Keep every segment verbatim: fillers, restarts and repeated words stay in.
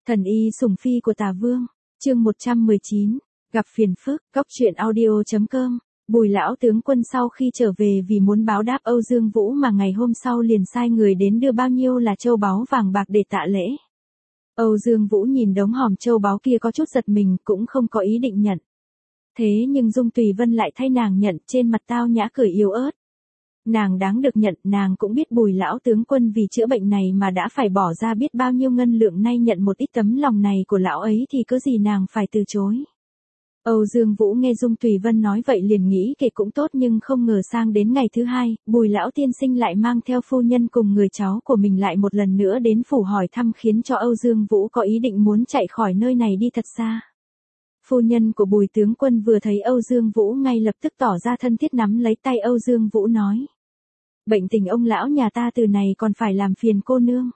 Thần y sủng phi của Tả Vương, chương một trăm mười chín, gặp phiền phức, góc truyện audio.com. Bùi lão tướng quân sau khi trở về vì muốn báo đáp Âu Dương Vũ mà ngày hôm sau liền sai người đến đưa bao nhiêu là châu báu vàng bạc để tạ lễ. Âu Dương Vũ nhìn đống hòm châu báu kia có chút giật mình, cũng không có ý định nhận. Thế nhưng Dung Tùy Vân lại thay nàng nhận, trên mặt tao nhã cười yếu ớt. Nàng đáng được nhận, nàng cũng biết Bùi lão tướng quân vì chữa bệnh này mà đã phải bỏ ra biết bao nhiêu ngân lượng, nay nhận một ít tấm lòng này của lão ấy thì cớ gì nàng phải từ chối. Âu Dương Vũ nghe Dung Tùy Vân nói vậy liền nghĩ kể cũng tốt, nhưng không ngờ sang đến ngày thứ hai, Bùi lão tiên sinh lại mang theo phu nhân cùng người cháu của mình lại một lần nữa đến phủ hỏi thăm, khiến cho Âu Dương Vũ có ý định muốn chạy khỏi nơi này đi thật xa. Phu nhân của Bùi tướng quân vừa thấy Âu Dương Vũ ngay lập tức tỏ ra thân thiết, nắm lấy tay Âu Dương Vũ nói: bệnh tình ông lão nhà ta từ này còn phải làm phiền cô nương.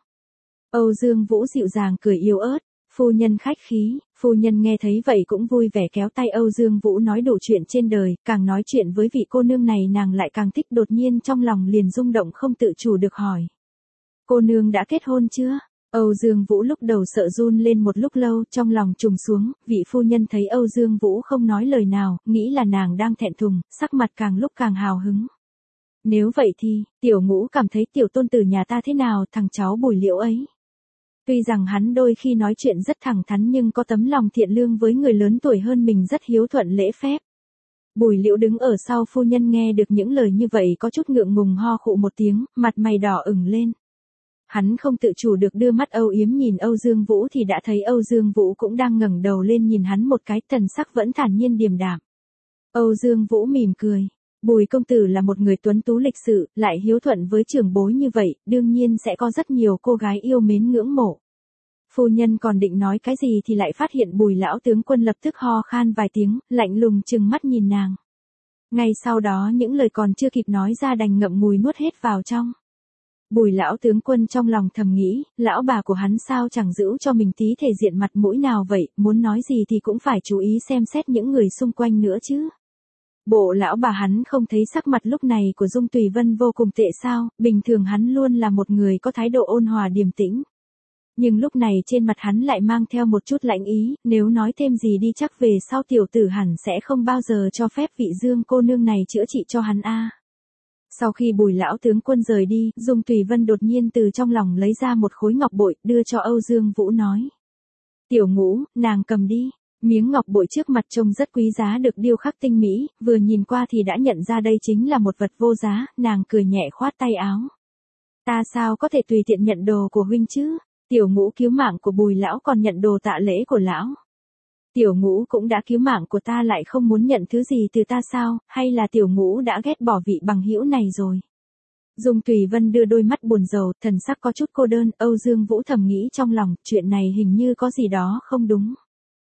Âu Dương Vũ dịu dàng cười yếu ớt: phu nhân khách khí. Phu nhân nghe thấy vậy cũng vui vẻ kéo tay Âu Dương Vũ nói đủ chuyện trên đời, càng nói chuyện với vị cô nương này nàng lại càng thích, đột nhiên trong lòng liền rung động không tự chủ được hỏi: cô nương đã kết hôn chưa? Âu Dương Vũ lúc đầu sợ run lên một lúc lâu, trong lòng trùng xuống, vị phu nhân thấy Âu Dương Vũ không nói lời nào, nghĩ là nàng đang thẹn thùng, sắc mặt càng lúc càng hào hứng. Nếu vậy thì, tiểu Ngũ cảm thấy tiểu tôn tử nhà ta thế nào, thằng cháu Bùi Liễu ấy? Tuy rằng hắn đôi khi nói chuyện rất thẳng thắn nhưng có tấm lòng thiện lương với người lớn tuổi hơn mình, rất hiếu thuận lễ phép. Bùi Liễu đứng ở sau phu nhân nghe được những lời như vậy có chút ngượng ngùng ho khụ một tiếng, mặt mày đỏ ửng lên. Hắn không tự chủ được đưa mắt âu yếm nhìn Âu Dương Vũ thì đã thấy Âu Dương Vũ cũng đang ngẩng đầu lên nhìn hắn một cái, thần sắc vẫn thản nhiên điềm đạm. Âu Dương Vũ mỉm cười. Bùi công tử là một người tuấn tú lịch sự, lại hiếu thuận với trưởng bối như vậy, đương nhiên sẽ có rất nhiều cô gái yêu mến ngưỡng mộ. Phu nhân còn định nói cái gì thì lại phát hiện Bùi lão tướng quân lập tức ho khan vài tiếng, lạnh lùng trừng mắt nhìn nàng. Ngay sau đó những lời còn chưa kịp nói ra đành ngậm ngùi nuốt hết vào trong. Bùi lão tướng quân trong lòng thầm nghĩ, lão bà của hắn sao chẳng giữ cho mình tí thể diện mặt mũi nào vậy, muốn nói gì thì cũng phải chú ý xem xét những người xung quanh nữa chứ. Bộ lão bà hắn không thấy sắc mặt lúc này của Dung Tùy Vân vô cùng tệ sao? Bình thường hắn luôn là một người có thái độ ôn hòa điềm tĩnh. Nhưng lúc này trên mặt hắn lại mang theo một chút lạnh ý, nếu nói thêm gì đi chắc về sau tiểu tử hẳn sẽ không bao giờ cho phép vị Dương cô nương này chữa trị cho hắn a. Sau khi Bùi lão tướng quân rời đi, Dung Tùy Vân đột nhiên từ trong lòng lấy ra một khối ngọc bội, đưa cho Âu Dương Vũ nói: tiểu Ngũ, nàng cầm đi. Miếng ngọc bội trước mặt trông rất quý giá, được điêu khắc tinh mỹ, vừa nhìn qua thì đã nhận ra đây chính là một vật vô giá, nàng cười nhẹ khoát tay áo. Ta sao có thể tùy tiện nhận đồ của huynh chứ? Tiểu Ngũ cứu mạng của Bùi lão còn nhận đồ tạ lễ của lão. Tiểu Ngũ cũng đã cứu mạng của ta lại không muốn nhận thứ gì từ ta sao, hay là tiểu Ngũ đã ghét bỏ vị bằng hữu này rồi? Dung Tùy Vân đưa đôi mắt buồn rầu, thần sắc có chút cô đơn. Âu Dương Vũ thầm nghĩ trong lòng, chuyện này hình như có gì đó không đúng.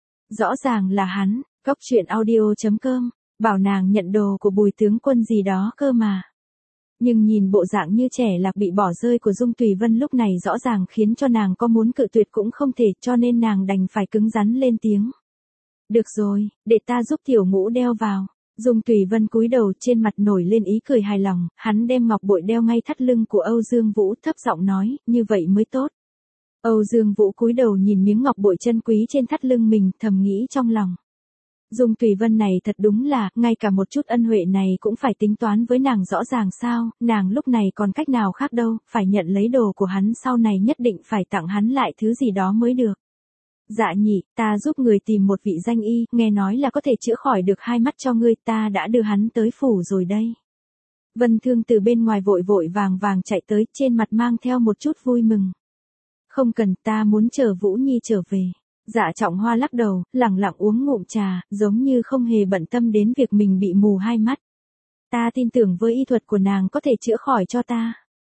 Rõ ràng là hắn, góc truyện audio.com, bảo nàng nhận đồ của Bùi tướng quân gì đó cơ mà. Nhưng nhìn bộ dạng như trẻ lạc bị bỏ rơi của Dung Tùy Vân lúc này rõ ràng khiến cho nàng có muốn cự tuyệt cũng không thể, cho nên nàng đành phải cứng rắn lên tiếng. Được rồi, để ta giúp tiểu Ngũ đeo vào. Dung Tùy Vân cúi đầu, trên mặt nổi lên ý cười hài lòng, hắn đem ngọc bội đeo ngay thắt lưng của Âu Dương Vũ, thấp giọng nói, như vậy mới tốt. Âu Dương Vũ cúi đầu nhìn miếng ngọc bội chân quý trên thắt lưng mình, thầm nghĩ trong lòng. Dung Tùy Vân này thật đúng là, ngay cả một chút ân huệ này cũng phải tính toán với nàng rõ ràng sao, nàng lúc này còn cách nào khác đâu, phải nhận lấy đồ của hắn, sau này nhất định phải tặng hắn lại thứ gì đó mới được. Dạ nhị, ta giúp người tìm một vị danh y, nghe nói là có thể chữa khỏi được hai mắt cho ngươi, ta đã đưa hắn tới phủ rồi đây. Vân Thương từ bên ngoài vội vội vàng vàng chạy tới, trên mặt mang theo một chút vui mừng. Không cần, ta muốn chờ Vũ Nhi trở về. Dạ Trọng Hoa lắc đầu, lẳng lặng uống ngụm trà, giống như không hề bận tâm đến việc mình bị mù hai mắt. Ta tin tưởng với y thuật của nàng có thể chữa khỏi cho ta.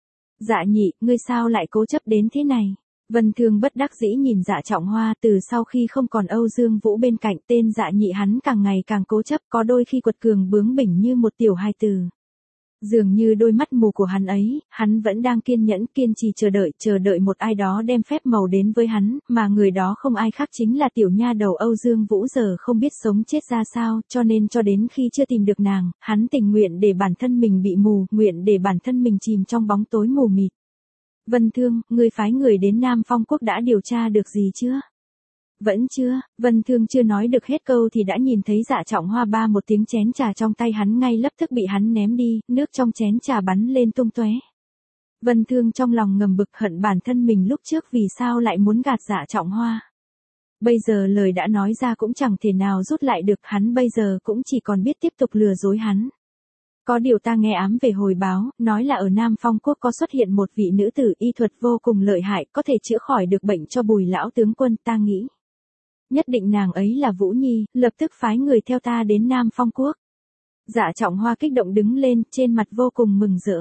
Dạ nhị, ngươi sao lại cố chấp đến thế này? Vân Thương bất đắc dĩ nhìn Dạ Trọng Hoa, từ sau khi không còn Âu Dương Vũ bên cạnh, tên Dạ nhị hắn càng ngày càng cố chấp, có đôi khi quật cường bướng bỉnh như một tiểu hài tử. Dường như đôi mắt mù của hắn ấy, hắn vẫn đang kiên nhẫn kiên trì chờ đợi, chờ đợi một ai đó đem phép màu đến với hắn, mà người đó không ai khác chính là tiểu nha đầu Âu Dương Vũ giờ không biết sống chết ra sao, cho nên cho đến khi chưa tìm được nàng, hắn tình nguyện để bản thân mình bị mù, nguyện để bản thân mình chìm trong bóng tối mù mịt. Vân Thương, ngươi phái người đến Nam Phong Quốc đã điều tra được gì chưa? Vẫn chưa, Vân Thương chưa nói được hết câu thì đã nhìn thấy Dạ Trọng Hoa ba một tiếng chén trà trong tay hắn ngay lập tức bị hắn ném đi, nước trong chén trà bắn lên tung tóe. Vân Thương trong lòng ngầm bực hận bản thân mình lúc trước vì sao lại muốn gạt Dạ Trọng Hoa. Bây giờ lời đã nói ra cũng chẳng thể nào rút lại được, hắn bây giờ cũng chỉ còn biết tiếp tục lừa dối hắn. Có điều ta nghe ám về hồi báo, nói là ở Nam Phong Quốc có xuất hiện một vị nữ tử y thuật vô cùng lợi hại, có thể chữa khỏi được bệnh cho Bùi lão tướng quân, ta nghĩ. Nhất định nàng ấy là Vũ Nhi, lập tức phái người theo ta đến Nam Phong Quốc. Dạ Trọng Hoa kích động đứng lên, trên mặt vô cùng mừng rỡ.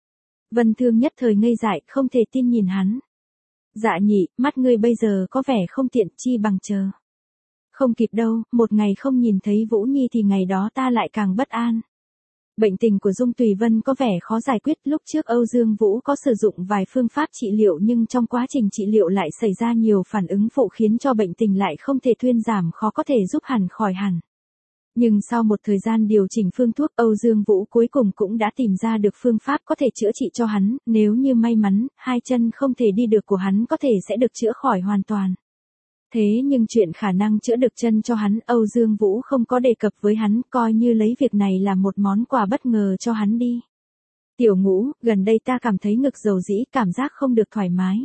Vân Thương nhất thời ngây dại, không thể tin nhìn hắn. Dạ nhị, mắt ngươi bây giờ có vẻ không tiện, chi bằng chờ. Không kịp đâu, một ngày không nhìn thấy Vũ Nhi thì ngày đó ta lại càng bất an. Bệnh tình của Dung Tùy Vân có vẻ khó giải quyết, lúc trước Âu Dương Vũ có sử dụng vài phương pháp trị liệu nhưng trong quá trình trị liệu lại xảy ra nhiều phản ứng phụ khiến cho bệnh tình lại không thể thuyên giảm, khó có thể giúp hẳn khỏi hẳn. Nhưng sau một thời gian điều chỉnh phương thuốc, Âu Dương Vũ cuối cùng cũng đã tìm ra được phương pháp có thể chữa trị cho hắn, nếu như may mắn, hai chân không thể đi được của hắn có thể sẽ được chữa khỏi hoàn toàn. Thế nhưng chuyện khả năng chữa được chân cho hắn, Âu Dương Vũ không có đề cập với hắn, coi như lấy việc này là một món quà bất ngờ cho hắn đi. Tiểu Ngũ, gần đây ta cảm thấy ngực dầu dĩ, cảm giác không được thoải mái.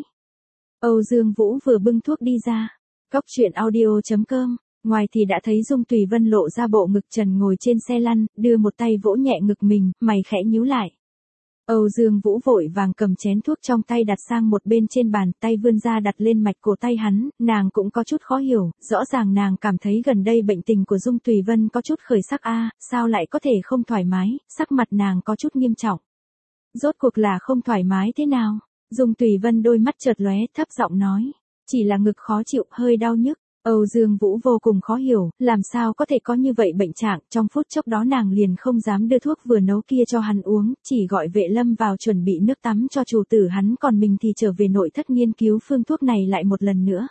Âu Dương Vũ vừa bưng thuốc đi ra. Cóc truyện audio chấm com. Ngoài thì đã thấy Dung Tùy Vân lộ ra bộ ngực trần ngồi trên xe lăn, đưa một tay vỗ nhẹ ngực mình, mày khẽ nhíu lại. Âu Dương Vũ vội vàng cầm chén thuốc trong tay đặt sang một bên trên bàn, tay vươn ra đặt lên mạch cổ tay hắn, nàng cũng có chút khó hiểu, rõ ràng nàng cảm thấy gần đây bệnh tình của Dung Tùy Vân có chút khởi sắc a, sao lại có thể không thoải mái, sắc mặt nàng có chút nghiêm trọng. Rốt cuộc là không thoải mái thế nào? Dung Tùy Vân đôi mắt chợt lóe, thấp giọng nói, chỉ là ngực khó chịu, hơi đau nhức. Âu Dương Vũ vô cùng khó hiểu, làm sao có thể có như vậy bệnh trạng, trong phút chốc đó nàng liền không dám đưa thuốc vừa nấu kia cho hắn uống, chỉ gọi Vệ Lâm vào chuẩn bị nước tắm cho chủ tử hắn, còn mình thì trở về nội thất nghiên cứu phương thuốc này lại một lần nữa.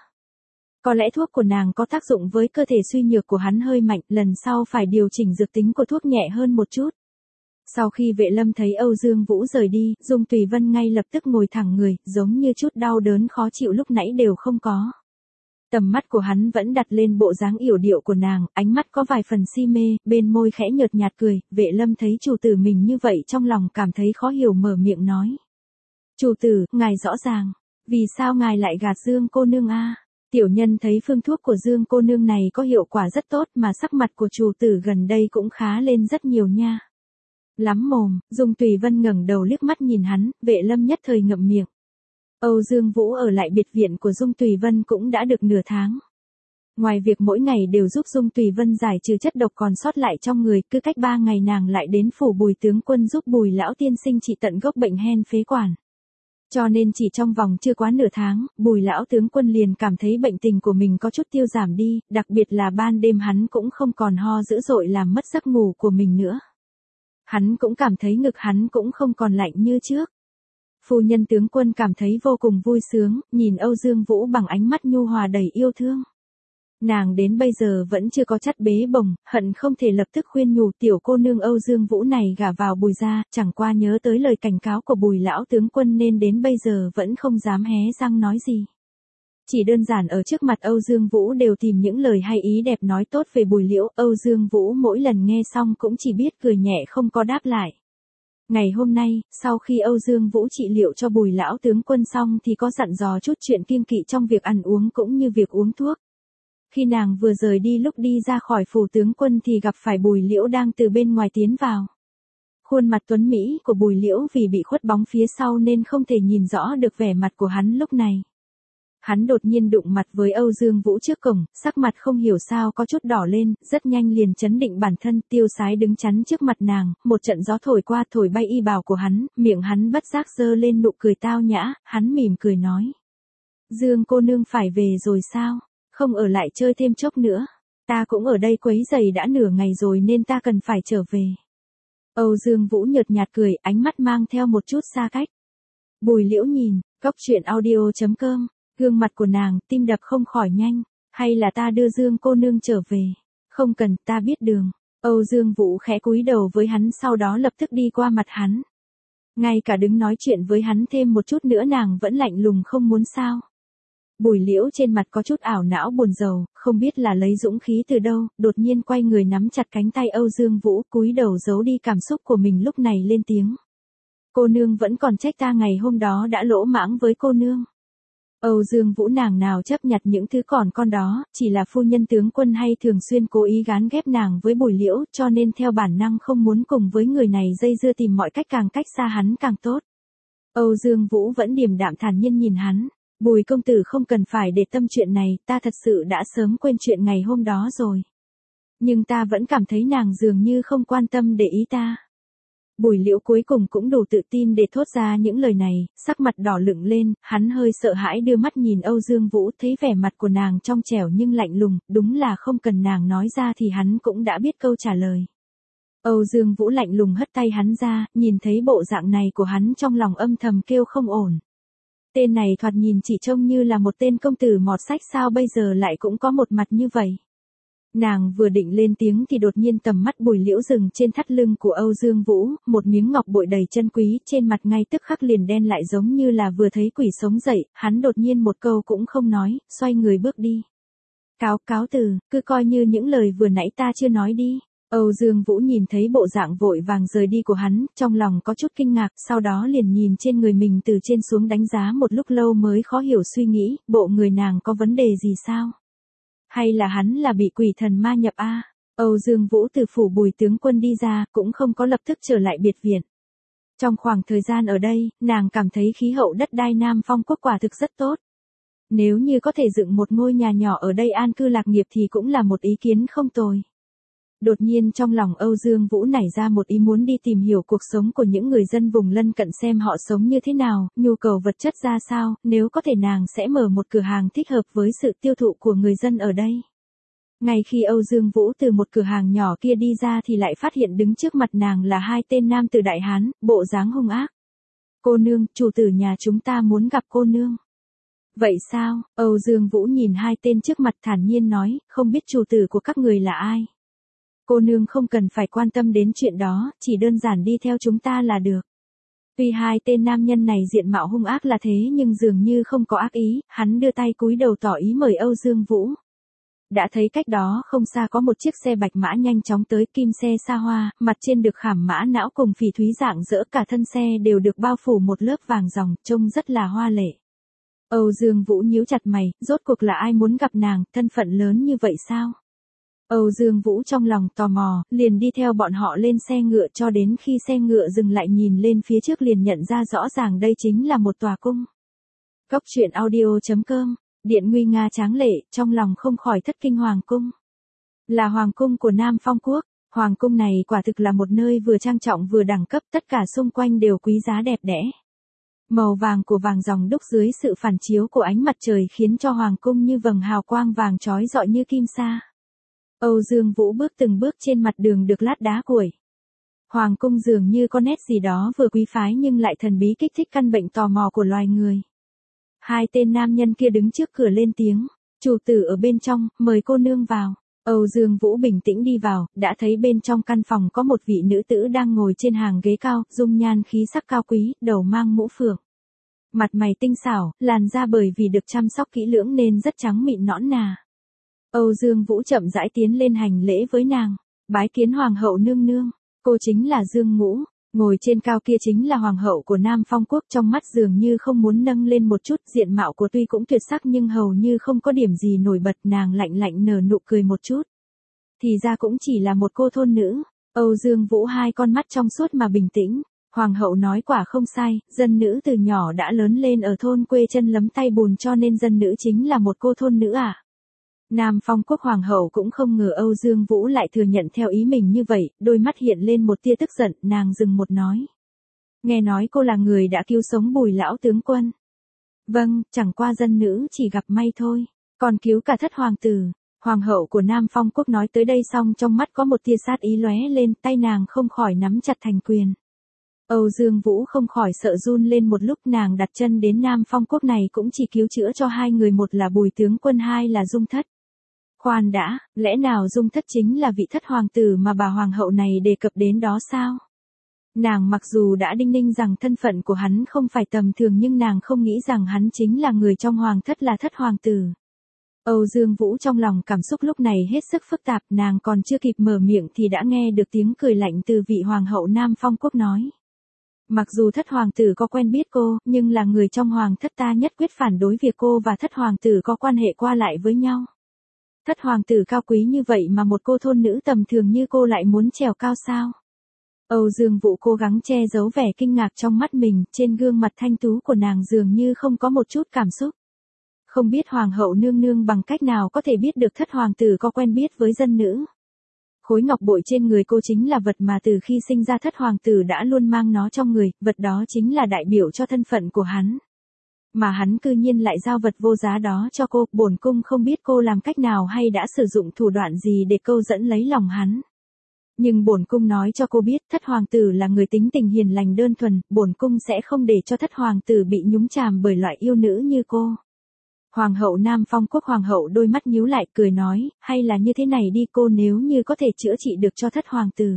Có lẽ thuốc của nàng có tác dụng với cơ thể suy nhược của hắn hơi mạnh, lần sau phải điều chỉnh dược tính của thuốc nhẹ hơn một chút. Sau khi Vệ Lâm thấy Âu Dương Vũ rời đi, Dung Tùy Vân ngay lập tức ngồi thẳng người, giống như chút đau đớn khó chịu lúc nãy đều không có. Tầm mắt của hắn vẫn đặt lên bộ dáng yểu điệu của nàng, ánh mắt có vài phần si mê, bên môi khẽ nhợt nhạt cười. Vệ Lâm thấy chủ tử mình như vậy trong lòng cảm thấy khó hiểu, mở miệng nói. Chủ tử, ngài rõ ràng, vì sao ngài lại gạt Dương cô nương a? Tiểu nhân thấy phương thuốc của Dương cô nương này có hiệu quả rất tốt mà sắc mặt của chủ tử gần đây cũng khá lên rất nhiều nha. Lắm mồm, Dung Tùy Vân ngẩng đầu liếc mắt nhìn hắn, Vệ Lâm nhất thời ngậm miệng. Âu Dương Vũ ở lại biệt viện của Dung Tùy Vân cũng đã được nửa tháng. Ngoài việc mỗi ngày đều giúp Dung Tùy Vân giải trừ chất độc còn sót lại trong người, cứ cách ba ngày nàng lại đến phủ Bùi tướng quân giúp Bùi lão tiên sinh trị tận gốc bệnh hen phế quản. Cho nên chỉ trong vòng chưa quá nửa tháng, Bùi lão tướng quân liền cảm thấy bệnh tình của mình có chút tiêu giảm đi, đặc biệt là ban đêm hắn cũng không còn ho dữ dội làm mất giấc ngủ của mình nữa. Hắn cũng cảm thấy ngực hắn cũng không còn lạnh như trước. Phu nhân tướng quân cảm thấy vô cùng vui sướng, nhìn Âu Dương Vũ bằng ánh mắt nhu hòa đầy yêu thương. Nàng đến bây giờ vẫn chưa có chắt bế bồng, hận không thể lập tức khuyên nhủ tiểu cô nương Âu Dương Vũ này gả vào Bùi gia, chẳng qua nhớ tới lời cảnh cáo của Bùi lão tướng quân nên đến bây giờ vẫn không dám hé răng nói gì. Chỉ đơn giản ở trước mặt Âu Dương Vũ đều tìm những lời hay ý đẹp nói tốt về Bùi Liễu, Âu Dương Vũ mỗi lần nghe xong cũng chỉ biết cười nhẹ không có đáp lại. Ngày hôm nay, sau khi Âu Dương Vũ trị liệu cho Bùi lão tướng quân xong thì có dặn dò chút chuyện kiêng kỵ trong việc ăn uống cũng như việc uống thuốc. Khi nàng vừa rời đi lúc đi ra khỏi phủ tướng quân thì gặp phải Bùi Liễu đang từ bên ngoài tiến vào. Khuôn mặt tuấn Mỹ của Bùi Liễu vì bị khuất bóng phía sau nên không thể nhìn rõ được vẻ mặt của hắn lúc này. Hắn đột nhiên đụng mặt với Âu Dương Vũ trước cổng, sắc mặt không hiểu sao có chút đỏ lên, rất nhanh liền chấn định bản thân, tiêu sái đứng chắn trước mặt nàng, một trận gió thổi qua thổi bay y bào của hắn, miệng hắn bất giác giơ lên nụ cười tao nhã, hắn mỉm cười nói. Dương cô nương phải về rồi sao? Không ở lại chơi thêm chốc nữa. Ta cũng ở đây quấy giày đã nửa ngày rồi nên ta cần phải trở về. Âu Dương Vũ nhợt nhạt cười, ánh mắt mang theo một chút xa cách. Bùi Liễu nhìn, cóc truyện audio chấm com. Gương mặt của nàng, tim đập không khỏi nhanh, hay là ta đưa Dương cô nương trở về? Không cần, ta biết đường. Âu Dương Vũ khẽ cúi đầu với hắn sau đó lập tức đi qua mặt hắn. Ngay cả đứng nói chuyện với hắn thêm một chút nữa nàng vẫn lạnh lùng không muốn sao. Bùi Liễu trên mặt có chút ảo não buồn rầu, không biết là lấy dũng khí từ đâu, đột nhiên quay người nắm chặt cánh tay Âu Dương Vũ, cúi đầu giấu đi cảm xúc của mình lúc này lên tiếng. Cô nương vẫn còn trách ta ngày hôm đó đã lỗ mãng với cô nương. Âu Dương Vũ nàng nào chấp nhặt những thứ còn con đó, chỉ là phu nhân tướng quân hay thường xuyên cố ý gán ghép nàng với Bùi Liễu, cho nên theo bản năng không muốn cùng với người này dây dưa, tìm mọi cách càng cách xa hắn càng tốt. Âu Dương Vũ vẫn điềm đạm thản nhiên nhìn hắn. Bùi công tử không cần phải để tâm chuyện này, ta thật sự đã sớm quên chuyện ngày hôm đó rồi. Nhưng ta vẫn cảm thấy nàng dường như không quan tâm để ý ta. Bùi Liễu cuối cùng cũng đủ tự tin để thốt ra những lời này, sắc mặt đỏ lựng lên, hắn hơi sợ hãi đưa mắt nhìn Âu Dương Vũ, thấy vẻ mặt của nàng trong trẻo nhưng lạnh lùng, đúng là không cần nàng nói ra thì hắn cũng đã biết câu trả lời. Âu Dương Vũ lạnh lùng hất tay hắn ra, nhìn thấy bộ dạng này của hắn trong lòng âm thầm kêu không ổn. Tên này thoạt nhìn chỉ trông như là một tên công tử mọt sách, sao bây giờ lại cũng có một mặt như vậy. Nàng vừa định lên tiếng thì đột nhiên tầm mắt Bùi Liễu dừng trên thắt lưng của Âu Dương Vũ, một miếng ngọc bội đầy chân quý, trên mặt ngay tức khắc liền đen lại giống như là vừa thấy quỷ sống dậy, hắn đột nhiên một câu cũng không nói, xoay người bước đi. Cáo cáo từ, cứ coi như những lời vừa nãy ta chưa nói đi. Âu Dương Vũ nhìn thấy bộ dạng vội vàng rời đi của hắn, trong lòng có chút kinh ngạc, sau đó liền nhìn trên người mình từ trên xuống đánh giá một lúc lâu mới khó hiểu suy nghĩ, bộ người nàng có vấn đề gì sao? Hay là hắn là bị quỷ thần ma nhập a? À? Âu Dương Vũ từ phủ Bùi tướng quân đi ra, cũng không có lập tức trở lại biệt viện. Trong khoảng thời gian ở đây, nàng cảm thấy khí hậu đất đai Nam Phong quốc quả thực rất tốt. Nếu như có thể dựng một ngôi nhà nhỏ ở đây an cư lạc nghiệp thì cũng là một ý kiến không tồi. Đột nhiên trong lòng Âu Dương Vũ nảy ra một ý muốn đi tìm hiểu cuộc sống của những người dân vùng lân cận xem họ sống như thế nào, nhu cầu vật chất ra sao, nếu có thể nàng sẽ mở một cửa hàng thích hợp với sự tiêu thụ của người dân ở đây. Ngay khi Âu Dương Vũ từ một cửa hàng nhỏ kia đi ra thì lại phát hiện đứng trước mặt nàng là hai tên nam tử Đại Hán, bộ dáng hung ác. Cô nương, chủ tử nhà chúng ta muốn gặp cô nương. Vậy sao? Âu Dương Vũ nhìn hai tên trước mặt thản nhiên nói, không biết chủ tử của các người là ai. Cô nương không cần phải quan tâm đến chuyện đó, chỉ đơn giản đi theo chúng ta là được. Tuy hai tên nam nhân này diện mạo hung ác là thế nhưng dường như không có ác ý, hắn đưa tay cúi đầu tỏ ý mời Âu Dương Vũ. Đã thấy cách đó không xa có một chiếc xe bạch mã nhanh chóng tới, kim xe xa hoa, mặt trên được khảm mã não cùng phỉ thúy rạng rỡ, cả thân xe đều được bao phủ một lớp vàng ròng, trông rất là hoa lệ. Âu Dương Vũ nhíu chặt mày, rốt cuộc là ai muốn gặp nàng, thân phận lớn như vậy sao? Âu Dương Vũ trong lòng tò mò, liền đi theo bọn họ lên xe ngựa cho đến khi xe ngựa dừng lại, nhìn lên phía trước liền nhận ra rõ ràng đây chính là một tòa cung. Cốc truyện audio chấm com, điện nguy nga tráng lệ, trong lòng không khỏi thất kinh. Hoàng cung là hoàng cung của Nam Phong quốc, hoàng cung này quả thực là một nơi vừa trang trọng vừa đẳng cấp, tất cả xung quanh đều quý giá đẹp đẽ. Màu vàng của vàng ròng đúc dưới sự phản chiếu của ánh mặt trời khiến cho hoàng cung như vầng hào quang vàng chói rọi như kim sa. Âu Dương Vũ bước từng bước trên mặt đường được lát đá cuội. Hoàng cung dường như có nét gì đó vừa quý phái nhưng lại thần bí, kích thích căn bệnh tò mò của loài người. Hai tên nam nhân kia đứng trước cửa lên tiếng, chủ tử ở bên trong, mời cô nương vào. Âu Dương Vũ bình tĩnh đi vào, đã thấy bên trong căn phòng có một vị nữ tử đang ngồi trên hàng ghế cao, dung nhan khí sắc cao quý, đầu mang mũ phượng. Mặt mày tinh xảo, làn da bởi vì được chăm sóc kỹ lưỡng nên rất trắng mịn nõn nà. Âu Dương Vũ chậm rãi tiến lên hành lễ với nàng, bái kiến hoàng hậu nương nương, cô chính là Dương Ngũ, ngồi trên cao kia chính là hoàng hậu của Nam Phong quốc, trong mắt dường như không muốn nâng lên một chút, diện mạo của tuy cũng tuyệt sắc nhưng hầu như không có điểm gì nổi bật, nàng lạnh lạnh nở nụ cười một chút. Thì ra cũng chỉ là một cô thôn nữ. Âu Dương Vũ hai con mắt trong suốt mà bình tĩnh, hoàng hậu nói quả không sai, dân nữ từ nhỏ đã lớn lên ở thôn quê chân lấm tay bùn cho nên dân nữ chính là một cô thôn nữ à. Nam Phong quốc hoàng hậu cũng không ngờ Âu Dương Vũ lại thừa nhận theo ý mình như vậy, đôi mắt hiện lên một tia tức giận, nàng dừng một nói. Nghe nói cô là người đã cứu sống Bùi lão tướng quân. Vâng, chẳng qua dân nữ chỉ gặp may thôi, còn cứu cả thất hoàng tử. Hoàng hậu của Nam Phong quốc nói tới đây xong trong mắt có một tia sát ý lóe lên, tay nàng không khỏi nắm chặt thành quyền. Âu Dương Vũ không khỏi sợ run lên một lúc, nàng đặt chân đến Nam Phong quốc này cũng chỉ cứu chữa cho hai người, một là Bùi tướng quân, hai là Dung Thất. Khoan đã, lẽ nào Dung Thất chính là vị thất hoàng tử mà bà hoàng hậu này đề cập đến đó sao? Nàng mặc dù đã đinh ninh rằng thân phận của hắn không phải tầm thường nhưng nàng không nghĩ rằng hắn chính là người trong hoàng thất là thất hoàng tử. Âu Dương Vũ trong lòng cảm xúc lúc này hết sức phức tạp, nàng còn chưa kịp mở miệng thì đã nghe được tiếng cười lạnh từ vị hoàng hậu Nam Phong Quốc nói. Mặc dù thất hoàng tử có quen biết cô, nhưng là người trong hoàng thất ta nhất quyết phản đối việc cô và thất hoàng tử có quan hệ qua lại với nhau. Thất hoàng tử cao quý như vậy mà một cô thôn nữ tầm thường như cô lại muốn trèo cao sao? Âu Dương Vũ cố gắng che giấu vẻ kinh ngạc trong mắt mình, trên gương mặt thanh tú của nàng dường như không có một chút cảm xúc. Không biết hoàng hậu nương nương bằng cách nào có thể biết được thất hoàng tử có quen biết với dân nữ. Khối ngọc bội trên người cô chính là vật mà từ khi sinh ra thất hoàng tử đã luôn mang nó trong người, vật đó chính là đại biểu cho thân phận của hắn. Mà hắn cư nhiên lại giao vật vô giá đó cho cô, bổn cung không biết cô làm cách nào hay đã sử dụng thủ đoạn gì để câu dẫn lấy lòng hắn. Nhưng bổn cung nói cho cô biết, thất hoàng tử là người tính tình hiền lành đơn thuần, bổn cung sẽ không để cho thất hoàng tử bị nhúng chàm bởi loại yêu nữ như cô. Hoàng hậu Nam Phong Quốc hoàng hậu đôi mắt nhíu lại cười nói, hay là như thế này đi cô, nếu như có thể chữa trị được cho thất hoàng tử.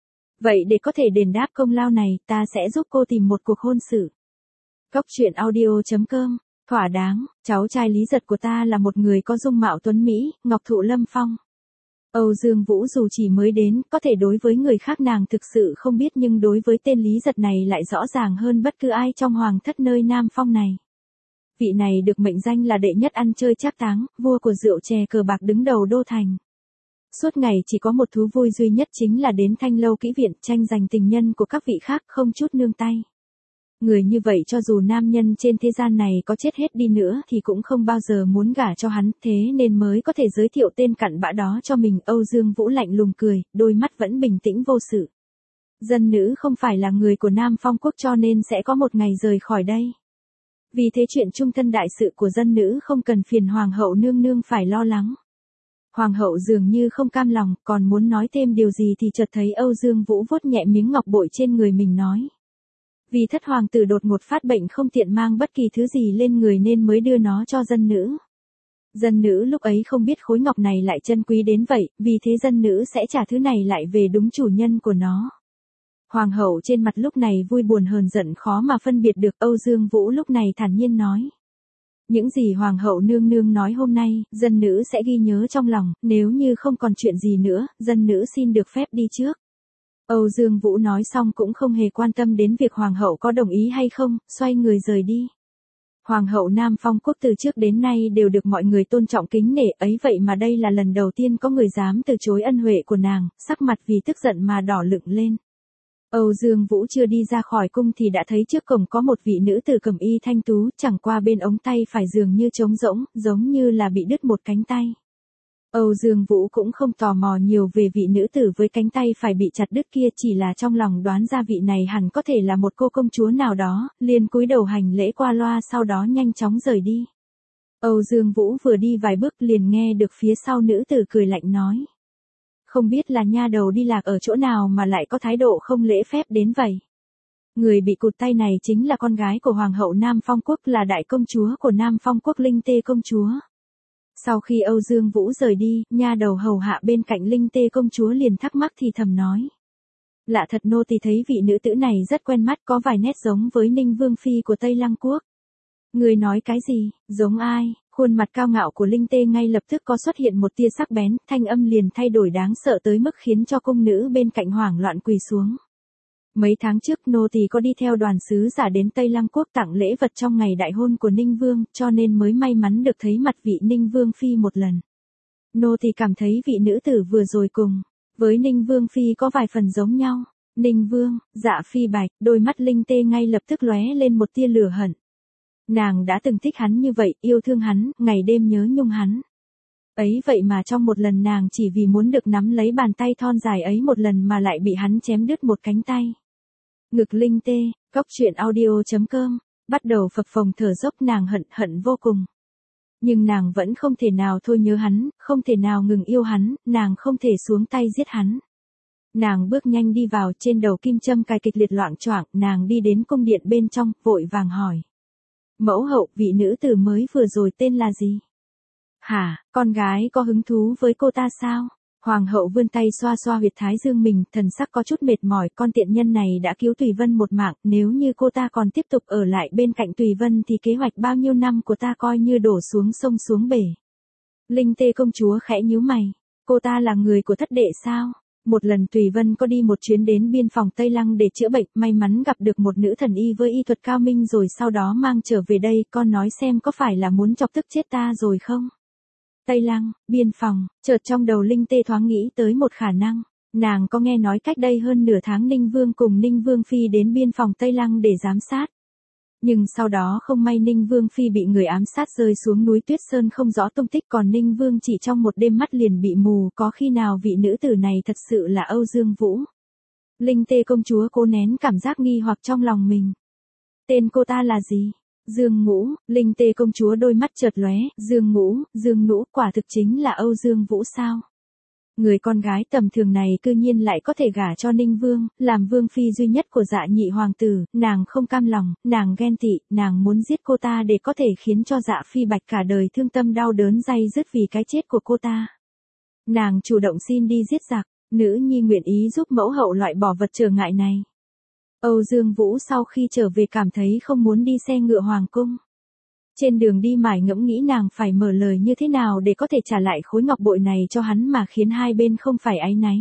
Vậy để có thể đền đáp công lao này, ta sẽ giúp cô tìm một cuộc hôn sự. Cốc truyện audio chấm com, thỏa đáng, cháu trai Lý Giật của ta là một người có dung mạo tuấn Mỹ, ngọc thụ lâm phong. Âu Dương Vũ dù chỉ mới đến, có thể đối với người khác nàng thực sự không biết nhưng đối với tên Lý Giật này lại rõ ràng hơn bất cứ ai trong hoàng thất nơi Nam Phong này. Vị này được mệnh danh là đệ nhất ăn chơi trác táng, vua của rượu chè cờ bạc đứng đầu đô thành. Suốt ngày chỉ có một thú vui duy nhất chính là đến thanh lâu kỹ viện tranh giành tình nhân của các vị khác không chút nương tay. Người như vậy cho dù nam nhân trên thế gian này có chết hết đi nữa thì cũng không bao giờ muốn gả cho hắn, thế nên mới có thể giới thiệu tên cặn bã đó cho mình. Âu Dương Vũ lạnh lùng cười, đôi mắt vẫn bình tĩnh vô sự. Dân nữ không phải là người của Nam Phong Quốc cho nên sẽ có một ngày rời khỏi đây. Vì thế chuyện chung thân đại sự của dân nữ không cần phiền hoàng hậu nương nương phải lo lắng. Hoàng hậu dường như không cam lòng, còn muốn nói thêm điều gì thì chợt thấy Âu Dương Vũ vuốt nhẹ miếng ngọc bội trên người mình nói. Vì thất hoàng tử đột ngột phát bệnh không tiện mang bất kỳ thứ gì lên người nên mới đưa nó cho dân nữ. Dân nữ lúc ấy không biết khối ngọc này lại chân quý đến vậy, vì thế dân nữ sẽ trả thứ này lại về đúng chủ nhân của nó. Hoàng hậu trên mặt lúc này vui buồn hờn giận khó mà phân biệt được. Âu Dương Vũ lúc này thản nhiên nói. Những gì hoàng hậu nương nương nói hôm nay, dân nữ sẽ ghi nhớ trong lòng, nếu như không còn chuyện gì nữa, dân nữ xin được phép đi trước. Âu Dương Vũ nói xong cũng không hề quan tâm đến việc hoàng hậu có đồng ý hay không, xoay người rời đi. Hoàng hậu Nam Phong Quốc từ trước đến nay đều được mọi người tôn trọng kính nể, ấy vậy mà đây là lần đầu tiên có người dám từ chối ân huệ của nàng, sắc mặt vì tức giận mà đỏ lựng lên. Âu Dương Vũ chưa đi ra khỏi cung thì đã thấy trước cổng có một vị nữ tử cẩm y thanh tú, chẳng qua bên ống tay phải dường như trống rỗng, giống như là bị đứt một cánh tay. Âu Dương Vũ cũng không tò mò nhiều về vị nữ tử với cánh tay phải bị chặt đứt kia, chỉ là trong lòng đoán ra vị này hẳn có thể là một cô công chúa nào đó, liền cúi đầu hành lễ qua loa sau đó nhanh chóng rời đi. Âu Dương Vũ vừa đi vài bước liền nghe được phía sau nữ tử cười lạnh nói. Không biết là nha đầu đi lạc ở chỗ nào mà lại có thái độ không lễ phép đến vậy. Người bị cụt tay này chính là con gái của Hoàng hậu Nam Phong Quốc, là đại công chúa của Nam Phong Quốc, Linh Tê công chúa. Sau khi Âu Dương Vũ rời đi, nha đầu hầu hạ bên cạnh Linh Tê công chúa liền thắc mắc thì thầm nói. Lạ thật, nô tỳ thấy vị nữ tử này rất quen mắt, có vài nét giống với Ninh Vương Phi của Tây Lăng Quốc. Người nói cái gì, giống ai? Khuôn mặt cao ngạo của Linh Tê ngay lập tức có xuất hiện một tia sắc bén, thanh âm liền thay đổi đáng sợ tới mức khiến cho cung nữ bên cạnh hoảng loạn quỳ xuống. Mấy tháng trước nô tỳ có đi theo đoàn sứ giả đến Tây Lăng Quốc tặng lễ vật trong ngày đại hôn của Ninh Vương, cho nên mới may mắn được thấy mặt vị Ninh Vương Phi một lần. Nô tỳ cảm thấy vị nữ tử vừa rồi cùng với Ninh Vương Phi có vài phần giống nhau. Ninh Vương, Dạ Phi Bạch, đôi mắt Linh Tê ngay lập tức lóe lên một tia lửa hận. Nàng đã từng thích hắn như vậy, yêu thương hắn, ngày đêm nhớ nhung hắn. Ấy vậy mà trong một lần nàng chỉ vì muốn được nắm lấy bàn tay thon dài ấy một lần mà lại bị hắn chém đứt một cánh tay. Ngực Linh Tê, cốc truyện audio chấm com, bắt đầu phập phồng thở dốc, nàng hận hận vô cùng. Nhưng nàng vẫn không thể nào thôi nhớ hắn, không thể nào ngừng yêu hắn, nàng không thể xuống tay giết hắn. Nàng bước nhanh đi vào, trên đầu kim châm cài kịch liệt loạng choạng, nàng đi đến cung điện bên trong, vội vàng hỏi. Mẫu hậu, vị nữ tử mới vừa rồi tên là gì? Hả, con gái có hứng thú với cô ta sao? Hoàng hậu vươn tay xoa xoa huyệt thái dương mình, thần sắc có chút mệt mỏi, con tiện nhân này đã cứu Tùy Vân một mạng, nếu như cô ta còn tiếp tục ở lại bên cạnh Tùy Vân thì kế hoạch bao nhiêu năm của ta coi như đổ xuống sông xuống bể. Linh Tê công chúa khẽ nhíu mày, cô ta là người của thất đệ sao? Một lần Tùy Vân có đi một chuyến đến biên phòng Tây Lăng để chữa bệnh, may mắn gặp được một nữ thần y với y thuật cao minh rồi sau đó mang trở về đây, con nói xem có phải là muốn chọc tức chết ta rồi không? Tây Lăng, biên phòng, chợt trong đầu Linh Tê thoáng nghĩ tới một khả năng, nàng có nghe nói cách đây hơn nửa tháng Ninh Vương cùng Ninh Vương Phi đến biên phòng Tây Lăng để giám sát. Nhưng sau đó không may Ninh Vương Phi bị người ám sát rơi xuống núi Tuyết Sơn không rõ tung tích, còn Ninh Vương chỉ trong một đêm mắt liền bị mù, có khi nào vị nữ tử này thật sự là Âu Dương Vũ? Linh Tê công chúa cố nén cảm giác nghi hoặc trong lòng mình. Tên cô ta là gì? Dương Ngũ. Linh Tê công chúa đôi mắt chợt lóe, Dương Ngũ, Dương Nũ, quả thực chính là Âu Dương Vũ sao? Người con gái tầm thường này cư nhiên lại có thể gả cho Ninh Vương, làm vương phi duy nhất của Dạ nhị hoàng tử, nàng không cam lòng, nàng ghen tị, nàng muốn giết cô ta để có thể khiến cho Dạ phi bạch cả đời thương tâm đau đớn day dứt vì cái chết của cô ta. Nàng chủ động xin đi giết giặc, nữ nhi nguyện ý giúp mẫu hậu loại bỏ vật trở ngại này. Âu Dương Vũ sau khi trở về cảm thấy không muốn đi xe ngựa hoàng cung. Trên đường đi mải ngẫm nghĩ nàng phải mở lời như thế nào để có thể trả lại khối ngọc bội này cho hắn mà khiến hai bên không phải áy náy.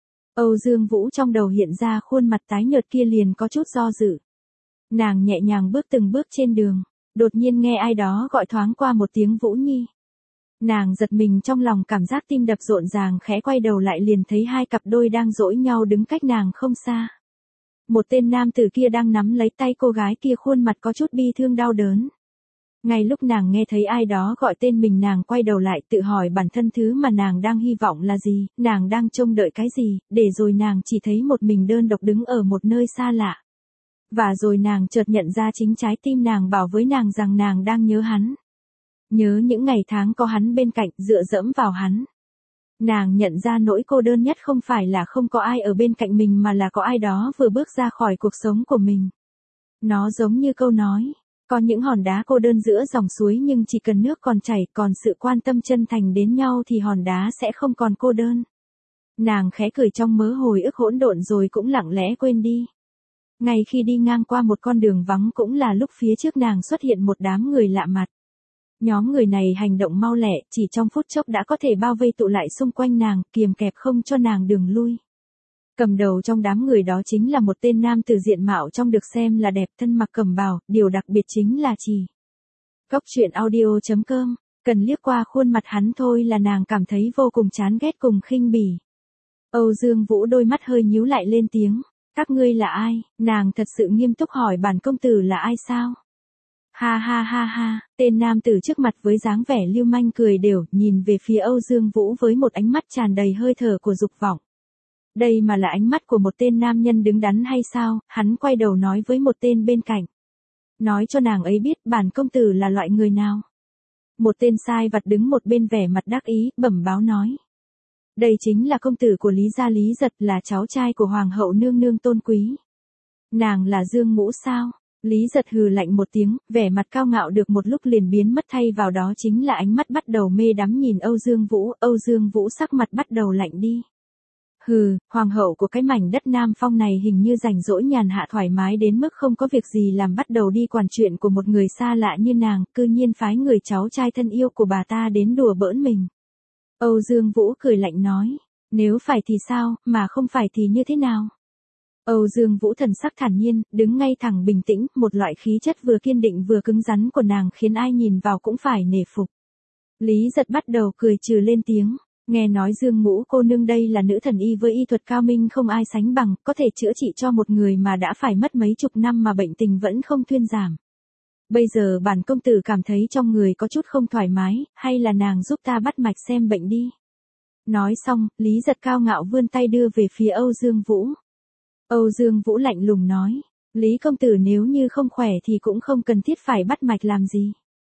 Âu Dương Vũ trong đầu hiện ra khuôn mặt tái nhợt kia liền có chút do dự. Nàng nhẹ nhàng bước từng bước trên đường, đột nhiên nghe ai đó gọi thoáng qua một tiếng Vũ Nhi. Nàng giật mình trong lòng, cảm giác tim đập rộn ràng, khẽ quay đầu lại liền thấy hai cặp đôi đang dỗi nhau đứng cách nàng không xa. Một tên nam tử kia đang nắm lấy tay cô gái kia, khuôn mặt có chút bi thương đau đớn. Ngay lúc nàng nghe thấy ai đó gọi tên mình, nàng quay đầu lại tự hỏi bản thân thứ mà nàng đang hy vọng là gì, nàng đang trông đợi cái gì, để rồi nàng chỉ thấy một mình đơn độc đứng ở một nơi xa lạ. Và rồi nàng chợt nhận ra chính trái tim nàng bảo với nàng rằng nàng đang nhớ hắn. Nhớ những ngày tháng có hắn bên cạnh, dựa dẫm vào hắn. Nàng nhận ra nỗi cô đơn nhất không phải là không có ai ở bên cạnh mình mà là có ai đó vừa bước ra khỏi cuộc sống của mình. Nó giống như câu nói, có những hòn đá cô đơn giữa dòng suối nhưng chỉ cần nước còn chảy, còn sự quan tâm chân thành đến nhau thì hòn đá sẽ không còn cô đơn. Nàng khẽ cười trong mớ hồi ức hỗn độn rồi cũng lặng lẽ quên đi. Ngay khi đi ngang qua một con đường vắng cũng là lúc phía trước nàng xuất hiện một đám người lạ mặt. Nhóm người này hành động mau lẹ, chỉ trong phút chốc đã có thể bao vây tụ lại xung quanh nàng, kiềm kẹp không cho nàng đường lui. Cầm đầu trong đám người đó chính là một tên nam tử diện mạo trong được xem là đẹp, thân mặc cẩm bào, điều đặc biệt chính là chỉ. Cốc truyện audio chấm com, cần liếc qua khuôn mặt hắn thôi là nàng cảm thấy vô cùng chán ghét cùng khinh bỉ. Âu Dương Vũ đôi mắt hơi nhíu lại lên tiếng, các ngươi là ai? Nàng thật sự nghiêm túc hỏi bản công tử là ai sao? Ha ha ha ha, tên nam tử trước mặt với dáng vẻ lưu manh cười đều, nhìn về phía Âu Dương Vũ với một ánh mắt tràn đầy hơi thở của dục vọng. Đây mà là ánh mắt của một tên nam nhân đứng đắn hay sao? Hắn quay đầu nói với một tên bên cạnh. Nói cho nàng ấy biết bản công tử là loại người nào. Một tên sai vặt đứng một bên vẻ mặt đắc ý, bẩm báo nói. Đây chính là công tử của Lý gia Lý Giật, là cháu trai của Hoàng hậu nương nương tôn quý. Nàng là Dương Ngũ sao? Lý Giật hừ lạnh một tiếng, vẻ mặt cao ngạo được một lúc liền biến mất, thay vào đó chính là ánh mắt bắt đầu mê đắm nhìn Âu Dương Vũ. Âu Dương Vũ sắc mặt bắt đầu lạnh đi. Hừ, hoàng hậu của cái mảnh đất Nam Phong này hình như rảnh rỗi nhàn hạ thoải mái đến mức không có việc gì làm, bắt đầu đi quản chuyện của một người xa lạ như nàng, cư nhiên phái người cháu trai thân yêu của bà ta đến đùa bỡn mình. Âu Dương Vũ cười lạnh nói, nếu phải thì sao, mà không phải thì như thế nào? Âu Dương Vũ thần sắc thản nhiên, đứng ngay thẳng bình tĩnh, một loại khí chất vừa kiên định vừa cứng rắn của nàng khiến ai nhìn vào cũng phải nể phục. Lý Giật bắt đầu cười trừ lên tiếng, nghe nói Dương Ngũ cô nương đây là nữ thần y với y thuật cao minh không ai sánh bằng, có thể chữa trị cho một người mà đã phải mất mấy chục năm mà bệnh tình vẫn không thuyên giảm. Bây giờ bản công tử cảm thấy trong người có chút không thoải mái, hay là nàng giúp ta bắt mạch xem bệnh đi. Nói xong, Lý Giật cao ngạo vươn tay đưa về phía Âu Dương Vũ. Âu Dương Vũ lạnh lùng nói, Lý công tử nếu như không khỏe thì cũng không cần thiết phải bắt mạch làm gì.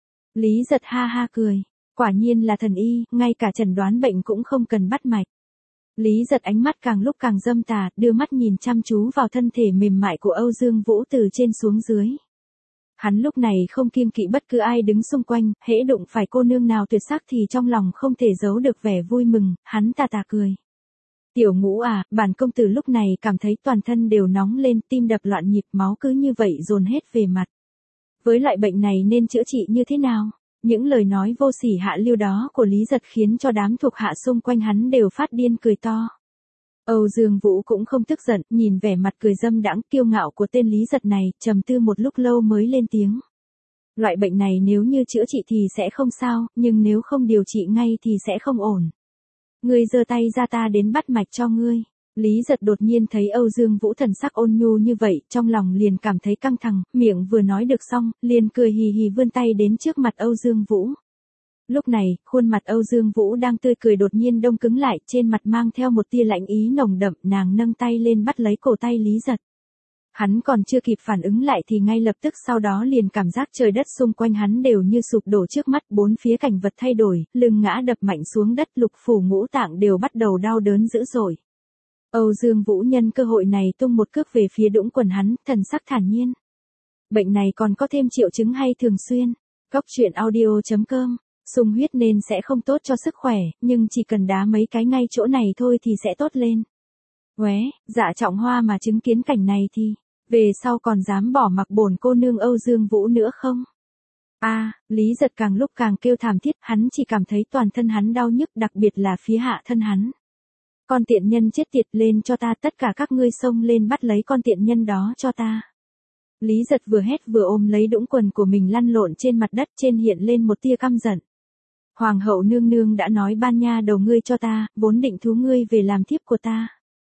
Lý Giật ha ha cười, quả nhiên là thần y, ngay cả chẩn đoán bệnh cũng không cần bắt mạch. Lý Giật ánh mắt càng lúc càng dâm tà, đưa mắt nhìn chăm chú vào thân thể mềm mại của Âu Dương Vũ từ trên xuống dưới. Hắn lúc này không kiêng kỵ bất cứ ai đứng xung quanh, hễ đụng phải cô nương nào tuyệt sắc thì trong lòng không thể giấu được vẻ vui mừng, hắn tà tà cười. Tiểu Ngũ à, bản công tử lúc này cảm thấy toàn thân đều nóng lên, tim đập loạn nhịp, máu cứ như vậy dồn hết về mặt. Với loại bệnh này nên chữa trị như thế nào? Những lời nói vô sỉ hạ lưu đó của Lý Giật khiến cho đám thuộc hạ xung quanh hắn đều phát điên cười to. Âu Dương Vũ cũng không tức giận, nhìn vẻ mặt cười dâm đãng kiêu ngạo của tên Lý Giật này, trầm tư một lúc lâu mới lên tiếng. Loại bệnh này nếu như chữa trị thì sẽ không sao, nhưng nếu không điều trị ngay thì sẽ không ổn. Ngươi giơ tay ra ta đến bắt mạch cho ngươi. Lý Giật đột nhiên thấy Âu Dương Vũ thần sắc ôn nhu như vậy, trong lòng liền cảm thấy căng thẳng, miệng vừa nói được xong, liền cười hì hì vươn tay đến trước mặt Âu Dương Vũ. Lúc này, khuôn mặt Âu Dương Vũ đang tươi cười đột nhiên đông cứng lại, trên mặt mang theo một tia lạnh ý nồng đậm, nàng nâng tay lên bắt lấy cổ tay Lý Giật. Hắn còn chưa kịp phản ứng lại thì ngay lập tức sau đó liền cảm giác trời đất xung quanh hắn đều như sụp đổ trước mắt, bốn phía cảnh vật thay đổi, lưng ngã đập mạnh xuống đất, lục phủ ngũ tạng đều bắt đầu đau đớn dữ dội. Âu Dương Vũ nhân cơ hội này tung một cước về phía đũng quần hắn, thần sắc thản nhiên. Bệnh này còn có thêm triệu chứng hay thường xuyên? Cóc truyện audio chấm com. Sung huyết nên sẽ không tốt cho sức khỏe, nhưng chỉ cần đá mấy cái ngay chỗ này thôi thì sẽ tốt lên. Ué, Dạ Trọng Hoa mà chứng kiến cảnh này thì, về sau còn dám bỏ mặc bổn cô nương Âu Dương Vũ nữa không? A, à, Lý Giật càng lúc càng kêu thảm thiết, hắn chỉ cảm thấy toàn thân hắn đau nhức, đặc biệt là phía hạ thân hắn. Con tiện nhân chết tiệt, lên cho ta, tất cả các ngươi xông lên bắt lấy con tiện nhân đó cho ta. Lý Giật vừa hét vừa ôm lấy đũng quần của mình lăn lộn trên mặt đất, trên hiện lên một tia căm giận. Hoàng hậu nương nương đã nói ban nha đầu ngươi cho ta, vốn định thú ngươi về làm thiếp của ta.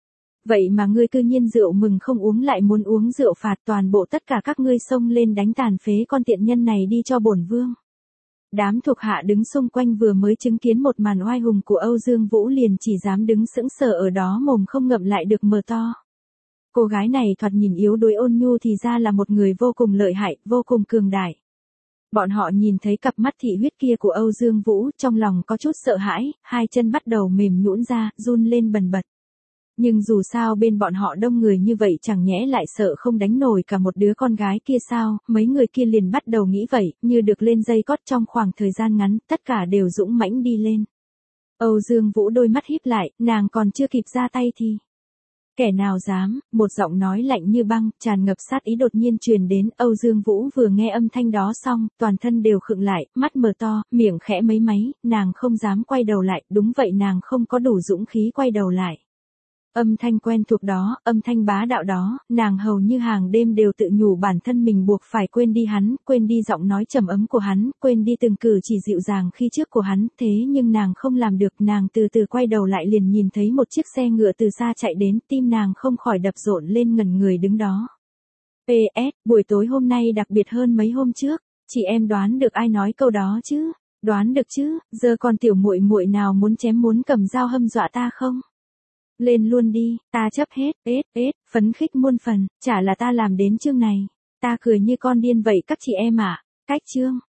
Vậy mà ngươi cư nhiên rượu mừng không uống lại muốn uống rượu phạt, toàn bộ tất cả các ngươi xông lên đánh tàn phế con tiện nhân này đi cho bổn vương. Đám thuộc hạ đứng xung quanh vừa mới chứng kiến một màn oai hùng của Âu Dương Vũ liền chỉ dám đứng sững sờ ở đó, mồm không ngậm lại được mở to. Cô gái này thoạt nhìn yếu đuối ôn nhu thì ra là một người vô cùng lợi hại, vô cùng cường đại. Bọn họ nhìn thấy cặp mắt thị huyết kia của Âu Dương Vũ, trong lòng có chút sợ hãi, hai chân bắt đầu mềm nhũn ra, run lên bần bật. Nhưng dù sao bên bọn họ đông người như vậy chẳng nhẽ lại sợ không đánh nổi cả một đứa con gái kia sao, mấy người kia liền bắt đầu nghĩ vậy, như được lên dây cót trong khoảng thời gian ngắn, tất cả đều dũng mãnh đi lên. Âu Dương Vũ đôi mắt híp lại, nàng còn chưa kịp ra tay thì... Kẻ nào dám, một giọng nói lạnh như băng, tràn ngập sát ý đột nhiên truyền đến, Âu Dương Vũ vừa nghe âm thanh đó xong, toàn thân đều khựng lại, mắt mở to, miệng khẽ mấy máy, nàng không dám quay đầu lại, đúng vậy nàng không có đủ dũng khí quay đầu lại. Âm thanh quen thuộc đó, âm thanh bá đạo đó, nàng hầu như hàng đêm đều tự nhủ bản thân mình buộc phải quên đi hắn, quên đi giọng nói trầm ấm của hắn, quên đi từng cử chỉ dịu dàng khi trước của hắn, thế nhưng nàng không làm được, nàng từ từ quay đầu lại liền nhìn thấy một chiếc xe ngựa từ xa chạy đến, tim nàng không khỏi đập rộn lên, ngẩn người đứng đó. pê ét, buổi tối hôm nay đặc biệt hơn mấy hôm trước, chị em đoán được ai nói câu đó chứ? Đoán được chứ, giờ còn tiểu muội muội nào muốn chém muốn cầm dao hâm dọa ta không? Lên luôn đi, ta chấp hết, ết, ết, phấn khích muôn phần, chả là ta làm đến chương này. Ta cười như con điên vậy các chị em ạ. Cách chương.